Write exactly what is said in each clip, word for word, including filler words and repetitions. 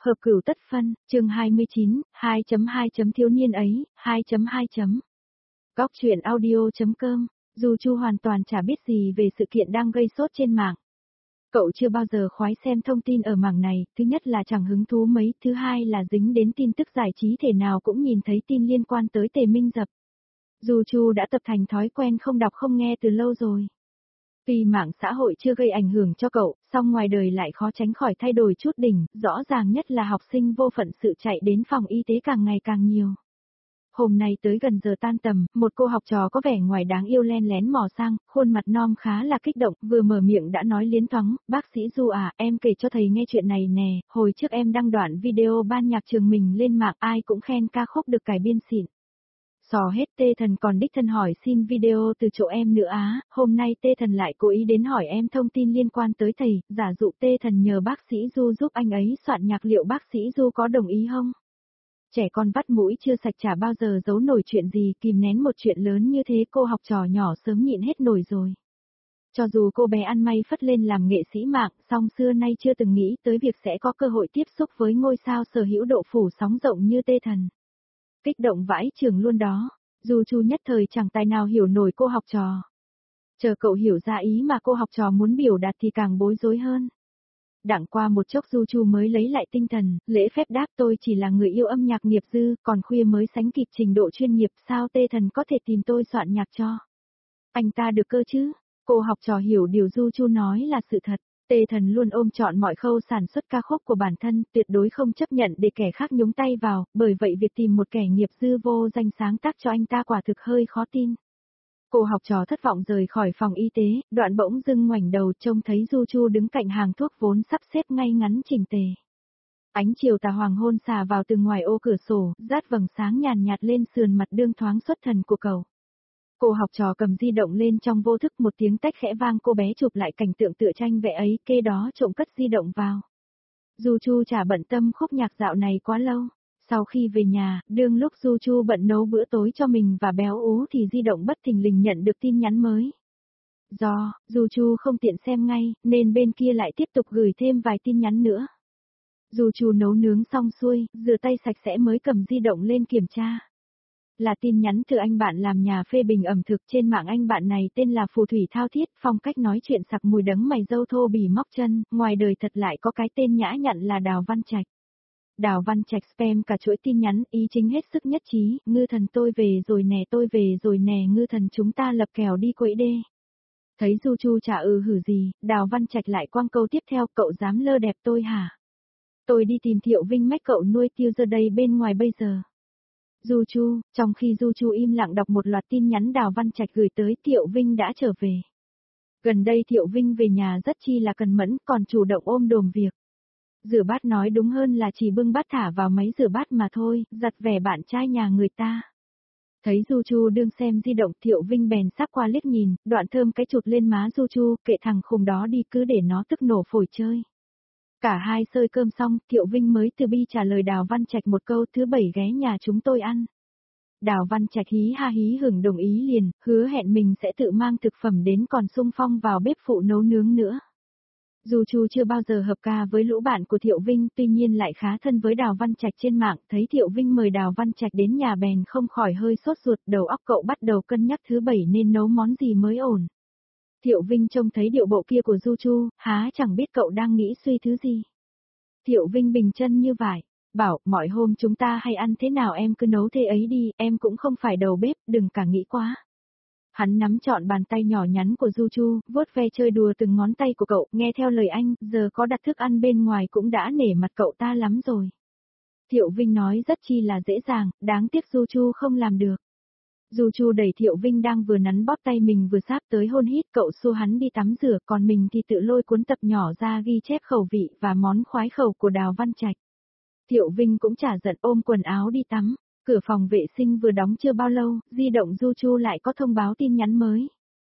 Hợp cửu tất phân, chương hai mươi chín, hai chấm hai thiếu niên ấy, hai chấm hai. Góc truyện audio.com, dù Chu hoàn toàn chả biết gì về sự kiện đang gây sốt trên mạng. Cậu chưa bao giờ khoái xem thông tin ở mảng này, thứ nhất là chẳng hứng thú mấy, thứ hai là dính đến tin tức giải trí thể nào cũng nhìn thấy tin liên quan tới Tề Minh Dập. Dù Chu đã tập thành thói quen không đọc không nghe từ lâu rồi. Tuy mạng xã hội chưa gây ảnh hưởng cho cậu, song ngoài đời lại khó tránh khỏi thay đổi chút đỉnh, rõ ràng nhất là học sinh vô phận sự chạy đến phòng y tế càng ngày càng nhiều. Hôm nay tới gần giờ tan tầm, một cô học trò có vẻ ngoài đáng yêu len lén mò sang, khuôn mặt non khá là kích động, vừa mở miệng đã nói liến thoáng, bác sĩ Du à, em kể cho thầy nghe chuyện này nè, hồi trước em đăng đoạn video ban nhạc trường mình lên mạng ai cũng khen ca khúc được cải biên xịn. Sò hết Tê Thần còn đích thân hỏi xin video từ chỗ em nữa á, hôm nay Tê Thần lại cố ý đến hỏi em thông tin liên quan tới thầy, giả dụ Tê Thần nhờ bác sĩ Du giúp anh ấy soạn nhạc liệu bác sĩ Du có đồng ý không? Trẻ con vắt mũi chưa sạch chả bao giờ giấu nổi chuyện gì, kìm nén một chuyện lớn như thế cô học trò nhỏ sớm nhịn hết nổi rồi. Cho dù cô bé ăn may phất lên làm nghệ sĩ mạng, song xưa nay chưa từng nghĩ tới việc sẽ có cơ hội tiếp xúc với ngôi sao sở hữu độ phủ sóng rộng như Tê Thần. Kích động vãi trường luôn đó, dù Chu nhất thời chẳng tài nào hiểu nổi cô học trò. Chờ cậu hiểu ra ý mà cô học trò muốn biểu đạt thì càng bối rối hơn. Đặng qua một chốc Du Chu mới lấy lại tinh thần, lễ phép đáp tôi chỉ là người yêu âm nhạc nghiệp dư, còn khuya mới sánh kịp trình độ chuyên nghiệp, sao Tê Thần có thể tìm tôi soạn nhạc cho. Anh ta được cơ chứ, cô học trò hiểu điều Du Chu nói là sự thật. Tê Thần luôn ôm trọn mọi khâu sản xuất ca khúc của bản thân, tuyệt đối không chấp nhận để kẻ khác nhúng tay vào, bởi vậy việc tìm một kẻ nghiệp dư vô danh sáng tác cho anh ta quả thực hơi khó tin. Cô học trò thất vọng rời khỏi phòng y tế, đoạn bỗng dưng ngoảnh đầu trông thấy Du Chu đứng cạnh hàng thuốc vốn sắp xếp ngay ngắn chỉnh tề. Ánh chiều tà hoàng hôn xà vào từ ngoài ô cửa sổ, rát vầng sáng nhàn nhạt lên sườn mặt đương thoáng xuất thần của cậu. Cô học trò cầm di động lên trong vô thức, một tiếng tách khẽ vang, cô bé chụp lại cảnh tượng tựa tranh vẽ ấy, kê đó trộm cất di động vào. Du Chu chả bận tâm khúc nhạc dạo này quá lâu. Sau khi về nhà, đương lúc Du Chu bận nấu bữa tối cho mình và béo ú thì di động bất thình lình nhận được tin nhắn mới. Do, Du Chu không tiện xem ngay, nên bên kia lại tiếp tục gửi thêm vài tin nhắn nữa. Du Chu nấu nướng xong xuôi, rửa tay sạch sẽ mới cầm di động lên kiểm tra. Là tin nhắn từ anh bạn làm nhà phê bình ẩm thực trên mạng. Anh bạn này tên là Phù Thủy Thao Thiết, phong cách nói chuyện sặc mùi đấng mày râu thô bỉ móc chân, ngoài đời thật lại có cái tên nhã nhặn là Đào Văn Trạch. Đào Văn Trạch spam cả chuỗi tin nhắn, ý chính hết sức nhất trí, ngư thần tôi về rồi nè, tôi về rồi nè, ngư thần chúng ta lập kèo đi quẫy đê. Thấy Du Chu chả ừ hử gì, Đào Văn Trạch lại quăng câu tiếp theo, cậu dám lơ đẹp tôi hả? Tôi đi tìm Thiệu Vinh mách cậu nuôi tiêu giờ đây bên ngoài bây giờ. Du Chu, trong khi Du Chu im lặng đọc một loạt tin nhắn Đào Văn Trạch gửi tới, Thiệu Vinh đã trở về. Gần đây Thiệu Vinh về nhà rất chi là cần mẫn, còn chủ động ôm đồm việc. Rửa bát nói đúng hơn là chỉ bưng bát thả vào máy rửa bát mà thôi, giặt vẻ bạn trai nhà người ta. Thấy Du Chu đương xem di động, Thiệu Vinh bèn sắc qua liếc nhìn, đoạn thơm cái chụt lên má Du Chu, kệ thằng khùng đó đi, cứ để nó tức nổ phổi chơi. Cả hai xơi cơm xong, Thiệu Vinh mới từ bi trả lời Đào Văn Trạch một câu, thứ bảy ghé nhà chúng tôi ăn. Đào Văn Trạch hí ha hí hửng đồng ý liền, hứa hẹn mình sẽ tự mang thực phẩm đến, còn xung phong vào bếp phụ nấu nướng nữa. Dù Chu chưa bao giờ hợp ca với lũ bạn của Thiệu Vinh, tuy nhiên lại khá thân với Đào Văn Trạch trên mạng, thấy Thiệu Vinh mời Đào Văn Trạch đến nhà bèn không khỏi hơi sốt ruột, đầu óc cậu bắt đầu cân nhắc thứ bảy nên nấu món gì mới ổn. Thiệu Vinh trông thấy điệu bộ kia của Du Chu, há chẳng biết cậu đang nghĩ suy thứ gì. Thiệu Vinh bình chân như vải, bảo, mọi hôm chúng ta hay ăn thế nào em cứ nấu thế ấy đi, em cũng không phải đầu bếp, đừng cả nghĩ quá. Hắn nắm trọn bàn tay nhỏ nhắn của Du Chu, vuốt ve chơi đùa từng ngón tay của cậu, nghe theo lời anh, giờ có đặt thức ăn bên ngoài cũng đã nể mặt cậu ta lắm rồi. Thiệu Vinh nói rất chi là dễ dàng, đáng tiếc Du Chu không làm được. Du Chu đẩy Thiệu Vinh đang vừa nắn bóp tay mình vừa sáp tới hôn hít, cậu xua hắn đi tắm rửa, còn mình thì tự lôi cuốn tập nhỏ ra ghi chép khẩu vị và món khoái khẩu của Đào Văn Trạch. Thiệu Vinh cũng chả giận, ôm quần áo đi tắm. Cửa phòng vệ sinh vừa đóng chưa bao lâu, di động Du Chu lại có thông báo tin nhắn mới.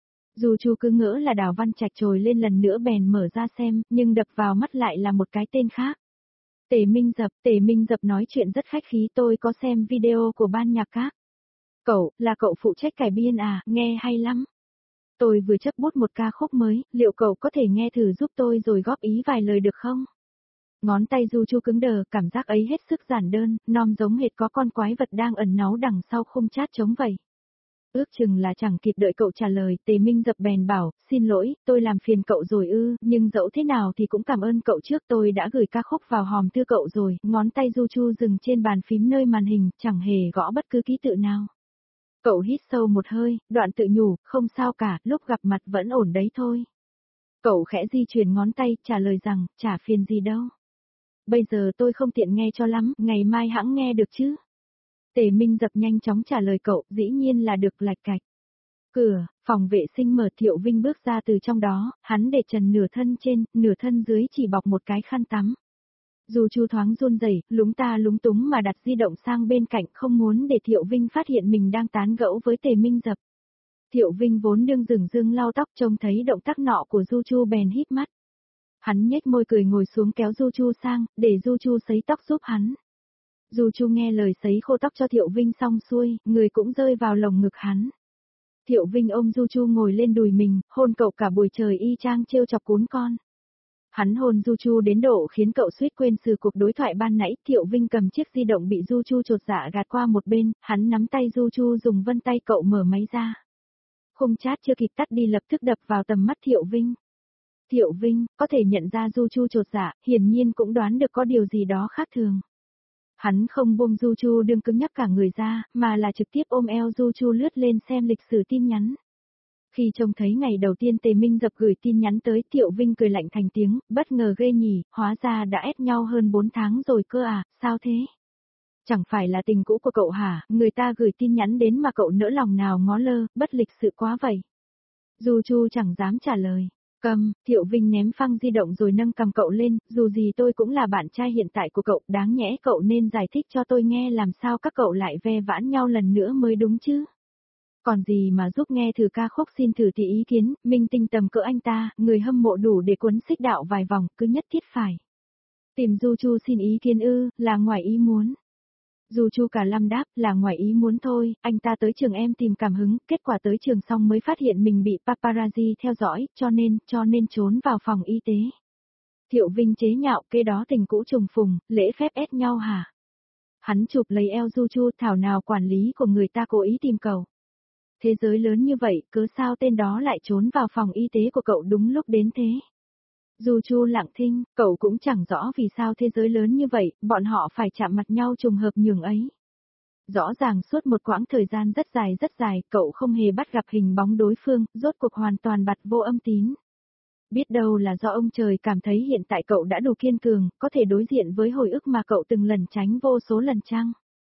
Du Chu cứ ngỡ là Đào Văn Trạch trồi lên lần nữa bèn mở ra xem, nhưng đập vào mắt lại là một cái tên khác. Tề Minh Dập, Tề Minh Dập nói chuyện rất khách khí, tôi có xem video của ban nhạc các. Cậu, là cậu phụ trách cải biên à, nghe hay lắm. Tôi vừa chấp bút một ca khúc mới, liệu cậu có thể nghe thử giúp tôi rồi góp ý vài lời được không? Ngón tay Du Chu cứng đờ, cảm giác ấy hết sức giản đơn, non giống hệt có con quái vật đang ẩn náu đằng sau khung chát trống vậy. Ước chừng là chẳng kịp đợi cậu trả lời, Tề Minh Dập bèn bảo, xin lỗi, tôi làm phiền cậu rồi ư, nhưng dẫu thế nào thì cũng cảm ơn cậu trước, tôi đã gửi ca khúc vào hòm thư cậu rồi, ngón tay Du Chu dừng trên bàn phím nơi màn hình, chẳng hề gõ bất cứ ký tự nào. Cậu hít sâu một hơi, đoạn tự nhủ, không sao cả, lúc gặp mặt vẫn ổn đấy thôi. Cậu khẽ di chuyển ngón tay, trả lời rằng, chả phiền gì đâu. Bây giờ tôi không tiện nghe cho lắm, ngày mai hãng nghe được chứ. Tề Minh Dập nhanh chóng trả lời cậu, dĩ nhiên là được, lạch cạch. Cửa, phòng vệ sinh mở, Thiệu Vinh bước ra từ trong đó, hắn để trần nửa thân trên, nửa thân dưới chỉ bọc một cái khăn tắm. Du Chu thoáng run rẩy, lúng ta lúng túng mà đặt di động sang bên cạnh, không muốn để Thiệu Vinh phát hiện mình đang tán gẫu với Tề Minh Dập. Thiệu Vinh vốn đương dửng dưng lau tóc, trông thấy động tác nọ của Du Chu bèn híp mắt. Hắn nhếch môi cười ngồi xuống kéo Du Chu sang, để Du Chu sấy tóc giúp hắn. Du Chu nghe lời sấy khô tóc cho Thiệu Vinh xong xuôi, người cũng rơi vào lồng ngực hắn. Thiệu Vinh ôm Du Chu ngồi lên đùi mình, hôn cậu cả buổi trời y chang trêu chọc cún con. Hắn hôn Du Chu đến độ khiến cậu suýt quên sự cuộc đối thoại ban nãy. Thiệu Vinh cầm chiếc di động bị Du Chu chột dạ gạt qua một bên, hắn nắm tay Du Chu dùng vân tay cậu mở máy ra. Khung chat chưa kịp tắt đi lập tức đập vào tầm mắt Thiệu Vinh. Thiệu Vinh, có thể nhận ra Du Chu chột dạ, hiển nhiên cũng đoán được có điều gì đó khác thường. Hắn không buông Du Chu đương cứng nhắc cả người ra, mà là trực tiếp ôm eo Du Chu lướt lên xem lịch sử tin nhắn. Khi trông thấy ngày đầu tiên Tề Minh Dập gửi tin nhắn tới, Thiệu Vinh cười lạnh thành tiếng, bất ngờ ghê nhỉ, hóa ra đã ép nhau hơn bốn tháng rồi cơ à, sao thế? Chẳng phải là tình cũ của cậu hả, người ta gửi tin nhắn đến mà cậu nỡ lòng nào ngó lơ, bất lịch sự quá vậy. Du Chu chẳng dám trả lời. Cầm, Thiệu Vinh ném phăng di động rồi nâng cầm cậu lên, dù gì tôi cũng là bạn trai hiện tại của cậu, đáng nhẽ cậu nên giải thích cho tôi nghe làm sao các cậu lại ve vãn nhau lần nữa mới đúng chứ. Còn gì mà giúp nghe thử ca khúc xin thử thì ý kiến, minh tinh tầm cỡ anh ta, người hâm mộ đủ để cuốn xích đạo vài vòng, cứ nhất thiết phải. Tìm Du Chu xin ý kiến ư, là ngoài ý muốn. Du Chu cả lâm đáp, là ngoài ý muốn thôi, anh ta tới trường em tìm cảm hứng, kết quả tới trường xong mới phát hiện mình bị paparazzi theo dõi, cho nên, cho nên trốn vào phòng y tế. Thiệu Vinh chế nhạo, kê đó tình cũ trùng phùng, lễ phép ép nhau hả? Hắn chụp lấy eo Du Chu, thảo nào quản lý của người ta cố ý tìm cậu. Thế giới lớn như vậy, cớ sao tên đó lại trốn vào phòng y tế của cậu đúng lúc đến thế? Du Chu lặng thinh, cậu cũng chẳng rõ vì sao thế giới lớn như vậy, bọn họ phải chạm mặt nhau trùng hợp nhường ấy. Rõ ràng suốt một quãng thời gian rất dài rất dài, cậu không hề bắt gặp hình bóng đối phương, rốt cuộc hoàn toàn bặt vô âm tín. Biết đâu là do ông trời cảm thấy hiện tại cậu đã đủ kiên cường, có thể đối diện với hồi ức mà cậu từng lẩn tránh vô số lần chăng?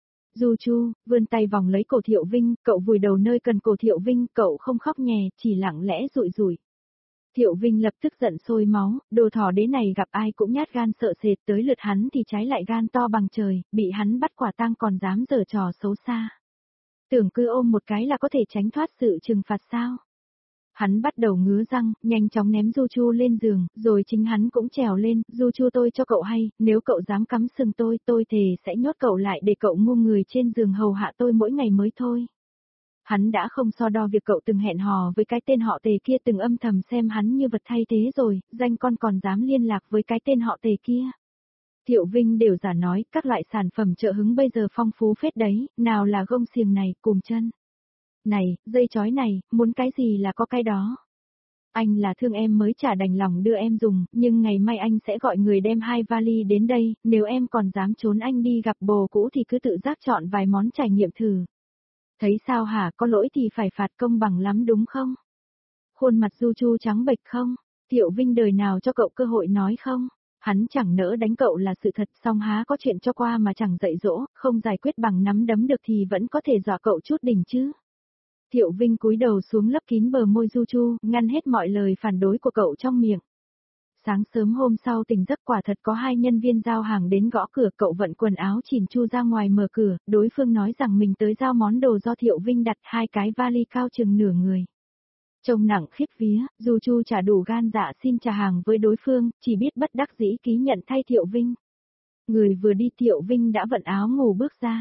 Du Chu, vươn tay vòng lấy cổ Thiệu Vinh, cậu vùi đầu nơi cần cổ Thiệu Vinh, cậu không khóc nhè, chỉ lặng lẽ rụi rụi. Thiệu Vinh lập tức giận sôi máu, đồ thỏ đế này gặp ai cũng nhát gan sợ sệt, tới lượt hắn thì trái lại gan to bằng trời, bị hắn bắt quả tang còn dám giở trò xấu xa. Tưởng cứ ôm một cái là có thể tránh thoát sự trừng phạt sao? Hắn bắt đầu ngứa răng, nhanh chóng ném Du Chu lên giường, rồi chính hắn cũng trèo lên, Du Chu tôi cho cậu hay, nếu cậu dám cắm sừng tôi, tôi thề sẽ nhốt cậu lại để cậu ngu người trên giường hầu hạ tôi mỗi ngày mới thôi. Hắn đã không so đo việc cậu từng hẹn hò với cái tên họ Tề kia, từng âm thầm xem hắn như vật thay thế rồi, danh con còn dám liên lạc với cái tên họ Tề kia. Thiệu Vinh đều giả nói, các loại sản phẩm trợ hứng bây giờ phong phú phết đấy, nào là gông xiềng này, cùm chân này, dây chói này, muốn cái gì là có cái đó. Anh là thương em mới chả đành lòng đưa em dùng, nhưng ngày mai anh sẽ gọi người đem hai vali đến đây, nếu em còn dám trốn anh đi gặp bồ cũ thì cứ tự giác chọn vài món trải nghiệm thử. Thấy sao hả, có lỗi thì phải phạt công bằng lắm đúng không? Khuôn mặt Du Chu trắng bệch không? Thiệu Vinh đời nào cho cậu cơ hội nói không? Hắn chẳng nỡ đánh cậu là sự thật, song há có chuyện cho qua mà chẳng dạy dỗ, không giải quyết bằng nắm đấm được thì vẫn có thể dọa cậu chút đỉnh chứ. Thiệu Vinh cúi đầu xuống lấp kín bờ môi Du Chu, ngăn hết mọi lời phản đối của cậu trong miệng. Sáng sớm hôm sau tỉnh giấc quả thật có hai nhân viên giao hàng đến gõ cửa, cậu vận quần áo chỉn chu ra ngoài mở cửa, đối phương nói rằng mình tới giao món đồ do Thiệu Vinh đặt, hai cái vali cao chừng nửa người. Trông nặng khiếp vía, Du Chu chả đủ gan dạ xin trả hàng với đối phương, chỉ biết bất đắc dĩ ký nhận thay Thiệu Vinh. Người vừa đi Thiệu Vinh đã vận áo ngủ bước ra.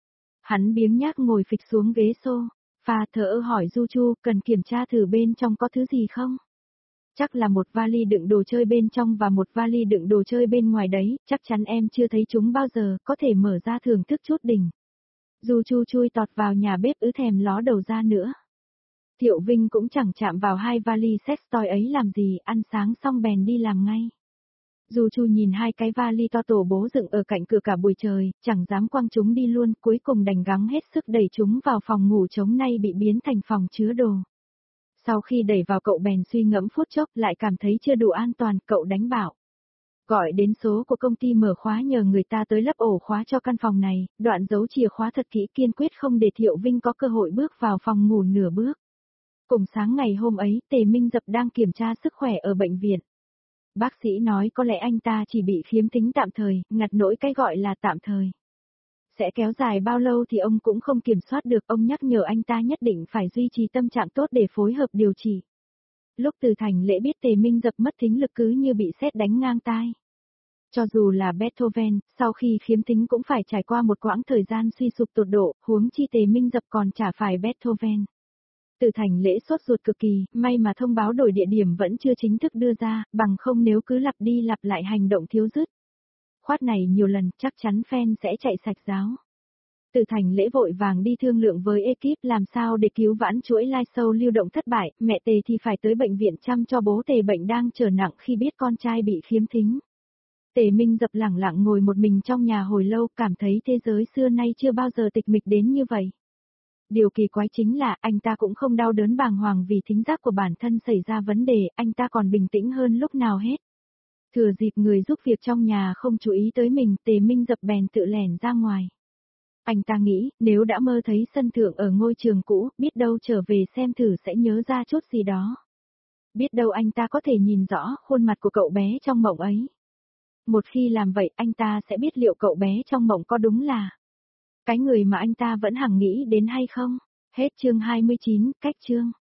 Hắn biếng nhác ngồi phịch xuống ghế xô, pha thở hỏi Du Chu, cần kiểm tra thử bên trong có thứ gì không? Chắc là một vali đựng đồ chơi bên trong và một vali đựng đồ chơi bên ngoài đấy, chắc chắn em chưa thấy chúng bao giờ, có thể mở ra thưởng thức chút đỉnh. Du Chu chui tọt vào nhà bếp ứ thèm ló đầu ra nữa. Thiệu Vinh cũng chẳng chạm vào hai vali sex toy ấy làm gì, ăn sáng xong bèn đi làm ngay. Du Chu nhìn hai cái vali to tổ bố dựng ở cạnh cửa cả buổi trời, chẳng dám quăng chúng đi luôn, cuối cùng đành gắng hết sức đẩy chúng vào phòng ngủ trống nay bị biến thành phòng chứa đồ. Sau khi đẩy vào cậu bèn suy ngẫm phút chốc lại cảm thấy chưa đủ an toàn, cậu đánh bảo. Gọi đến số của công ty mở khóa nhờ người ta tới lắp ổ khóa cho căn phòng này, đoạn giấu chìa khóa thật kỹ kiên quyết không để Thiệu Vinh có cơ hội bước vào phòng ngủ nửa bước. Cùng sáng ngày hôm ấy, Tề Minh Dập đang kiểm tra sức khỏe ở bệnh viện. Bác sĩ nói có lẽ anh ta chỉ bị khiếm thính tạm thời, ngặt nỗi cái gọi là tạm thời. Sẽ kéo dài bao lâu thì ông cũng không kiểm soát được, ông nhắc nhở anh ta nhất định phải duy trì tâm trạng tốt để phối hợp điều trị. Lúc Từ Thành Lễ biết Tề Minh Dập mất thính lực cứ như bị sét đánh ngang tai. Cho dù là Beethoven, sau khi khiếm thính cũng phải trải qua một quãng thời gian suy sụp tột độ, huống chi Tề Minh Dập còn chả phải Beethoven. Từ Thành Lễ sốt ruột cực kỳ, may mà thông báo đổi địa điểm vẫn chưa chính thức đưa ra, bằng không nếu cứ lặp đi lặp lại hành động thiếu dứt. Khoát này nhiều lần, chắc chắn fan sẽ chạy sạch giáo. Từ Thành Lễ vội vàng đi thương lượng với ekip làm sao để cứu vãn chuỗi live show lưu động thất bại, mẹ Tề thì phải tới bệnh viện chăm cho bố Tề bệnh đang trở nặng khi biết con trai bị khiếm thính. Tề Minh Dập lẳng lặng ngồi một mình trong nhà hồi lâu, cảm thấy thế giới xưa nay chưa bao giờ tịch mịch đến như vậy. Điều kỳ quái chính là anh ta cũng không đau đớn bàng hoàng vì thính giác của bản thân xảy ra vấn đề, anh ta còn bình tĩnh hơn lúc nào hết. Thừa dịp người giúp việc trong nhà không chú ý tới mình, Tề Minh Dập bèn tự lẻn ra ngoài. Anh ta nghĩ, nếu đã mơ thấy sân thượng ở ngôi trường cũ, biết đâu trở về xem thử sẽ nhớ ra chút gì đó. Biết đâu anh ta có thể nhìn rõ khuôn mặt của cậu bé trong mộng ấy. Một khi làm vậy, anh ta sẽ biết liệu cậu bé trong mộng có đúng là cái người mà anh ta vẫn hằng nghĩ đến hay không. Hết chương hai mươi chín, cách chương.